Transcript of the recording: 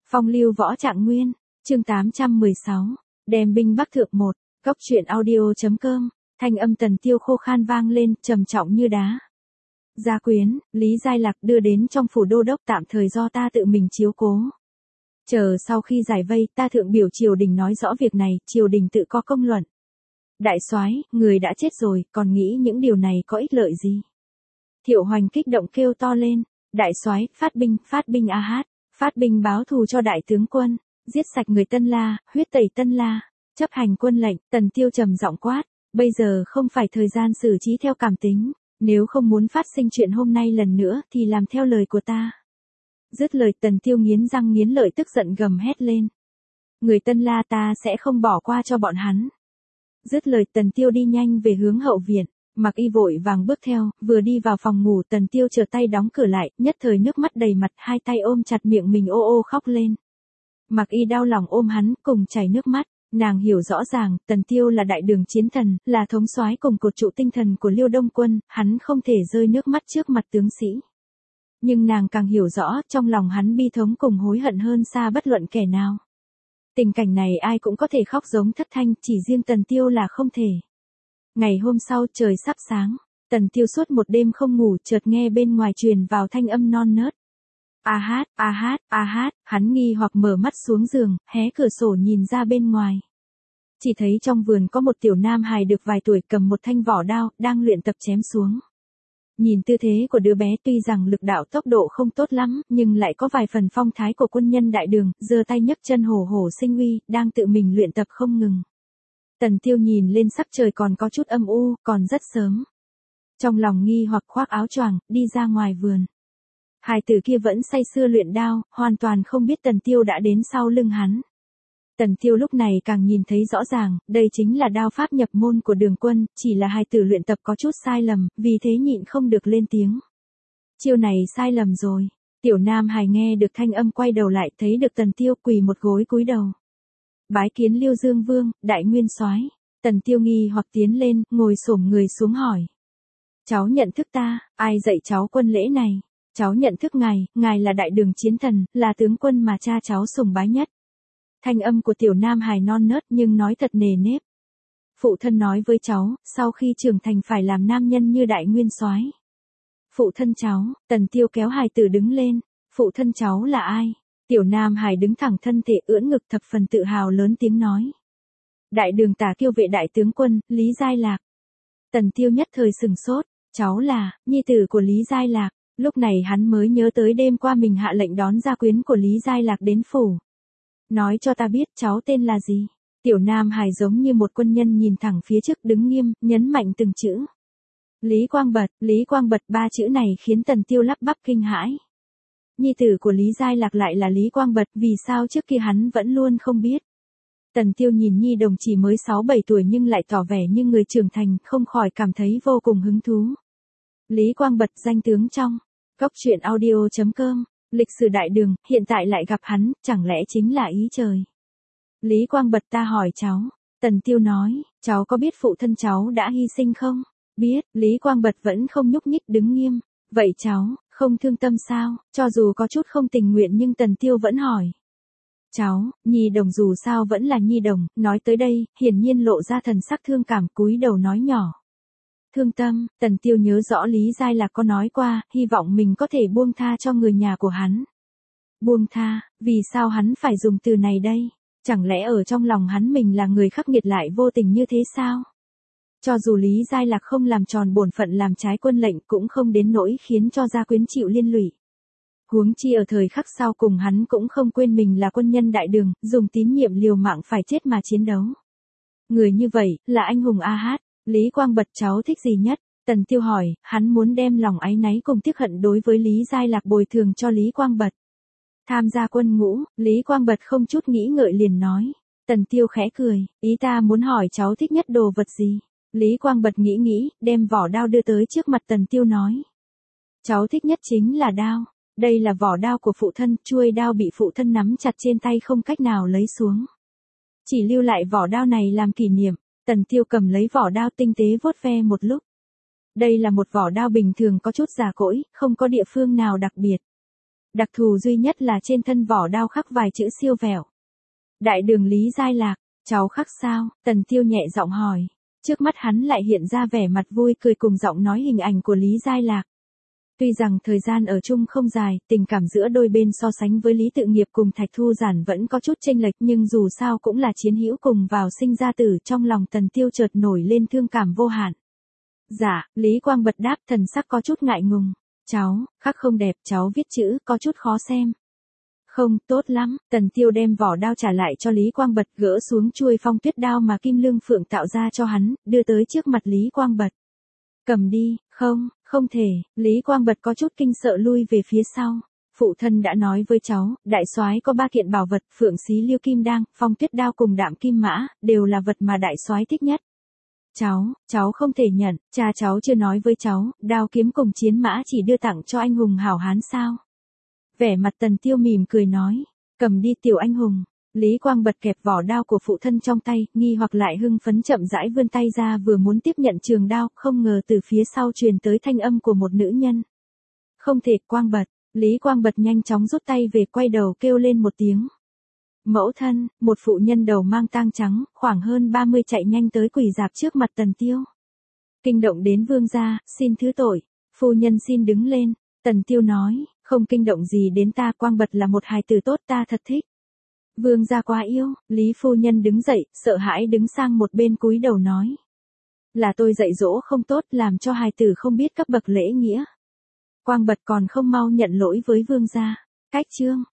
Phong lưu võ trạng nguyên, chương 816, đem binh bắc thượng 1, góc truyện audio.com, thanh âm Tần Tiêu khô khan vang lên, trầm trọng như đá. Gia quyến, Lý Giai Lạc đưa đến trong phủ đô đốc tạm thời do ta tự mình chiếu cố. Chờ sau khi giải vây, ta thượng biểu triều đình nói rõ việc này, triều đình tự có công luận. Đại soái, người đã chết rồi, còn nghĩ những điều này có ích lợi gì? Thiệu Hoành kích động kêu to lên, đại soái, phát binh a hát, phát binh báo thù cho đại tướng quân, giết sạch người Tân La, huyết tẩy Tân La, chấp hành quân lệnh. Tần Tiêu trầm giọng quát, bây giờ không phải thời gian xử trí theo cảm tính, nếu không muốn phát sinh chuyện hôm nay lần nữa thì làm theo lời của ta. Dứt lời Tần Tiêu nghiến răng nghiến lợi tức giận gầm hét lên. Người Tân La ta sẽ không bỏ qua cho bọn hắn. Dứt lời Tần Tiêu đi nhanh về hướng hậu viện. Mặc Y vội vàng bước theo, vừa đi vào phòng ngủ Tần Tiêu trở tay đóng cửa lại, nhất thời nước mắt đầy mặt, hai tay ôm chặt miệng mình ô ô khóc lên. Mặc Y đau lòng ôm hắn, cùng chảy nước mắt, nàng hiểu rõ ràng, Tần Tiêu là đại đường chiến thần, là thống soái cùng cột trụ tinh thần của Liêu Đông quân, hắn không thể rơi nước mắt trước mặt tướng sĩ. Nhưng nàng càng hiểu rõ, trong lòng hắn bi thống cùng hối hận hơn xa bất luận kẻ nào. Tình cảnh này ai cũng có thể khóc giống thất thanh, chỉ riêng Tần Tiêu là không thể. Ngày hôm sau trời sắp sáng, Tần Tiêu suốt một đêm không ngủ chợt nghe bên ngoài truyền vào thanh âm non nớt. A hát, hắn nghi hoặc mở mắt xuống giường, hé cửa sổ nhìn ra bên ngoài. Chỉ thấy trong vườn có một tiểu nam hài được vài tuổi cầm một thanh vỏ đao, đang luyện tập chém xuống. Nhìn tư thế của đứa bé tuy rằng lực đạo tốc độ không tốt lắm, nhưng lại có vài phần phong thái của quân nhân đại đường, giơ tay nhấc chân hổ hổ sinh uy, đang tự mình luyện tập không ngừng. Tần Tiêu nhìn lên sắc trời còn có chút âm u, còn rất sớm. Trong lòng nghi hoặc khoác áo choàng, đi ra ngoài vườn. Hài tử kia vẫn say sưa luyện đao, hoàn toàn không biết Tần Tiêu đã đến sau lưng hắn. Tần Tiêu lúc này càng nhìn thấy rõ ràng, đây chính là đao pháp nhập môn của Đường quân, chỉ là hài tử luyện tập có chút sai lầm, vì thế nhịn không được lên tiếng. Chiêu này sai lầm rồi. Tiểu Nam hài nghe được thanh âm quay đầu lại thấy được Tần Tiêu quỳ một gối cúi đầu. Bái kiến Liêu Dương Vương, đại nguyên soái. Tần Tiêu nghi hoặc tiến lên, ngồi xổm người xuống hỏi. Cháu nhận thức ta, ai dạy cháu quân lễ này? Cháu nhận thức ngài là đại đường chiến thần, là tướng quân mà cha cháu sùng bái nhất. Thanh âm của tiểu nam hài non nớt nhưng nói thật nề nếp. Phụ thân nói với cháu, sau khi trưởng thành phải làm nam nhân như đại nguyên soái. Phụ thân cháu, Tần Tiêu kéo hài tử đứng lên. Phụ thân cháu là ai? Tiểu Nam Hải đứng thẳng thân thể ưỡn ngực thập phần tự hào lớn tiếng nói. Đại đường Tả Kiêu vệ đại tướng quân, Lý Giai Lạc. Tần Tiêu nhất thời sừng sốt, cháu là, nhi tử của Lý Giai Lạc. Lúc này hắn mới nhớ tới đêm qua mình hạ lệnh đón gia quyến của Lý Giai Lạc đến phủ. Nói cho ta biết cháu tên là gì? Tiểu Nam Hải giống như một quân nhân nhìn thẳng phía trước đứng nghiêm, nhấn mạnh từng chữ. Lý Quang Bật ba chữ này khiến Tần Tiêu lắp bắp kinh hãi. Nhi tử của Lý Giai Lạc lại là Lý Quang Bật, vì sao trước kia hắn vẫn luôn không biết. Tần Tiêu nhìn nhi đồng chỉ mới 6-7 tuổi nhưng lại tỏ vẻ như người trưởng thành, không khỏi cảm thấy vô cùng hứng thú. Lý Quang Bật danh tướng trong góc truyện audio.com, lịch sử đại đường, hiện tại lại gặp hắn, chẳng lẽ chính là ý trời. Lý Quang Bật ta hỏi cháu, Tần Tiêu nói, cháu có biết phụ thân cháu đã hy sinh không? Biết, Lý Quang Bật vẫn không nhúc nhích đứng nghiêm, vậy cháu, không thương tâm sao? Cho dù có chút không tình nguyện nhưng Tần Tiêu vẫn hỏi. Cháu, nhi đồng dù sao vẫn là nhi đồng, nói tới đây, hiển nhiên lộ ra thần sắc thương cảm cúi đầu nói nhỏ. Thương tâm, Tần Tiêu nhớ rõ Lý Giai Lạc có nói qua, hy vọng mình có thể buông tha cho người nhà của hắn. Buông tha, vì sao hắn phải dùng từ này đây? Chẳng lẽ ở trong lòng hắn mình là người khắc nghiệt lại vô tình như thế sao? Cho dù Lý Giai Lạc không làm tròn bổn phận làm trái quân lệnh cũng không đến nỗi khiến cho gia quyến chịu liên lụy. Huống chi ở thời khắc sau cùng hắn cũng không quên mình là quân nhân đại đường, dùng tín nhiệm liều mạng phải chết mà chiến đấu. Người như vậy, là anh hùng a hát. Lý Quang Bật cháu thích gì nhất? Tần Tiêu hỏi, hắn muốn đem lòng áy náy cùng tiếc hận đối với Lý Giai Lạc bồi thường cho Lý Quang Bật. Tham gia quân ngũ, Lý Quang Bật không chút nghĩ ngợi liền nói. Tần Tiêu khẽ cười, ý ta muốn hỏi cháu thích nhất đồ vật gì? Lý Quang Bật nghĩ, đem vỏ đao đưa tới trước mặt Tần Tiêu nói. Cháu thích nhất chính là đao. Đây là vỏ đao của phụ thân, chuôi đao bị phụ thân nắm chặt trên tay không cách nào lấy xuống. Chỉ lưu lại vỏ đao này làm kỷ niệm. Tần Tiêu cầm lấy vỏ đao tinh tế vuốt ve một lúc. Đây là một vỏ đao bình thường có chút già cỗi, không có địa phương nào đặc biệt. Đặc thù duy nhất là trên thân vỏ đao khắc vài chữ siêu vẹo. Đại đường Lý Giai Lạc, cháu khắc sao? Tần Tiêu nhẹ giọng hỏi. Trước mắt hắn lại hiện ra vẻ mặt vui cười cùng giọng nói hình ảnh của Lý Giai Lạc. Tuy rằng thời gian ở chung không dài, tình cảm giữa đôi bên so sánh với Lý Tự Nghiệp cùng Thạch Thu Giản vẫn có chút chênh lệch, nhưng dù sao cũng là chiến hữu cùng vào sinh ra tử, trong lòng Tần Tiêu chợt nổi lên thương cảm vô hạn. Dạ, Lý Quang Bật đáp, thần sắc có chút ngại ngùng. Cháu, khắc không đẹp, cháu viết chữ có chút khó xem. Không, tốt lắm. Tần Tiêu đem vỏ đao trả lại cho Lý Quang Bật, gỡ xuống chuôi phong tuyết đao mà Kim Lương Phượng tạo ra cho hắn, đưa tới trước mặt Lý Quang Bật. Cầm đi. Không, không thể. Lý Quang Bật có chút kinh sợ lui về phía sau. Phụ thân đã nói với cháu, đại soái có 3 kiện bảo vật, Phượng Xí Liêu Kim Đăng, phong tuyết đao cùng Đạm Kim Mã, đều là vật mà đại soái thích nhất. Cháu không thể nhận, cha cháu chưa nói với cháu, đao kiếm cùng chiến mã chỉ đưa tặng cho anh hùng hảo hán sao? Vẻ mặt Tần Tiêu mỉm cười nói, cầm đi tiểu anh hùng. Lý Quang Bật kẹp vỏ đao của phụ thân trong tay, nghi hoặc lại hưng phấn chậm rãi vươn tay ra vừa muốn tiếp nhận trường đao, không ngờ từ phía sau truyền tới thanh âm của một nữ nhân. Không thể, Quang Bật. Lý Quang Bật nhanh chóng rút tay về, quay đầu kêu lên một tiếng. Mẫu thân, một phụ nhân đầu mang tang trắng, khoảng hơn 30 chạy nhanh tới quỳ rạp trước mặt Tần Tiêu. Kinh động đến vương gia, xin thứ tội. Phu nhân xin đứng lên. Tần Tiêu nói, không kinh động gì đến ta, Quang Bật là một hài tử tốt, ta thật thích. Vương gia quá yêu. Lý phu nhân đứng dậy, sợ hãi đứng sang một bên cúi đầu nói. Là tôi dạy dỗ không tốt, làm cho hài tử không biết cấp bậc lễ nghĩa. Quang Bật còn không mau nhận lỗi với vương gia. Cách chương.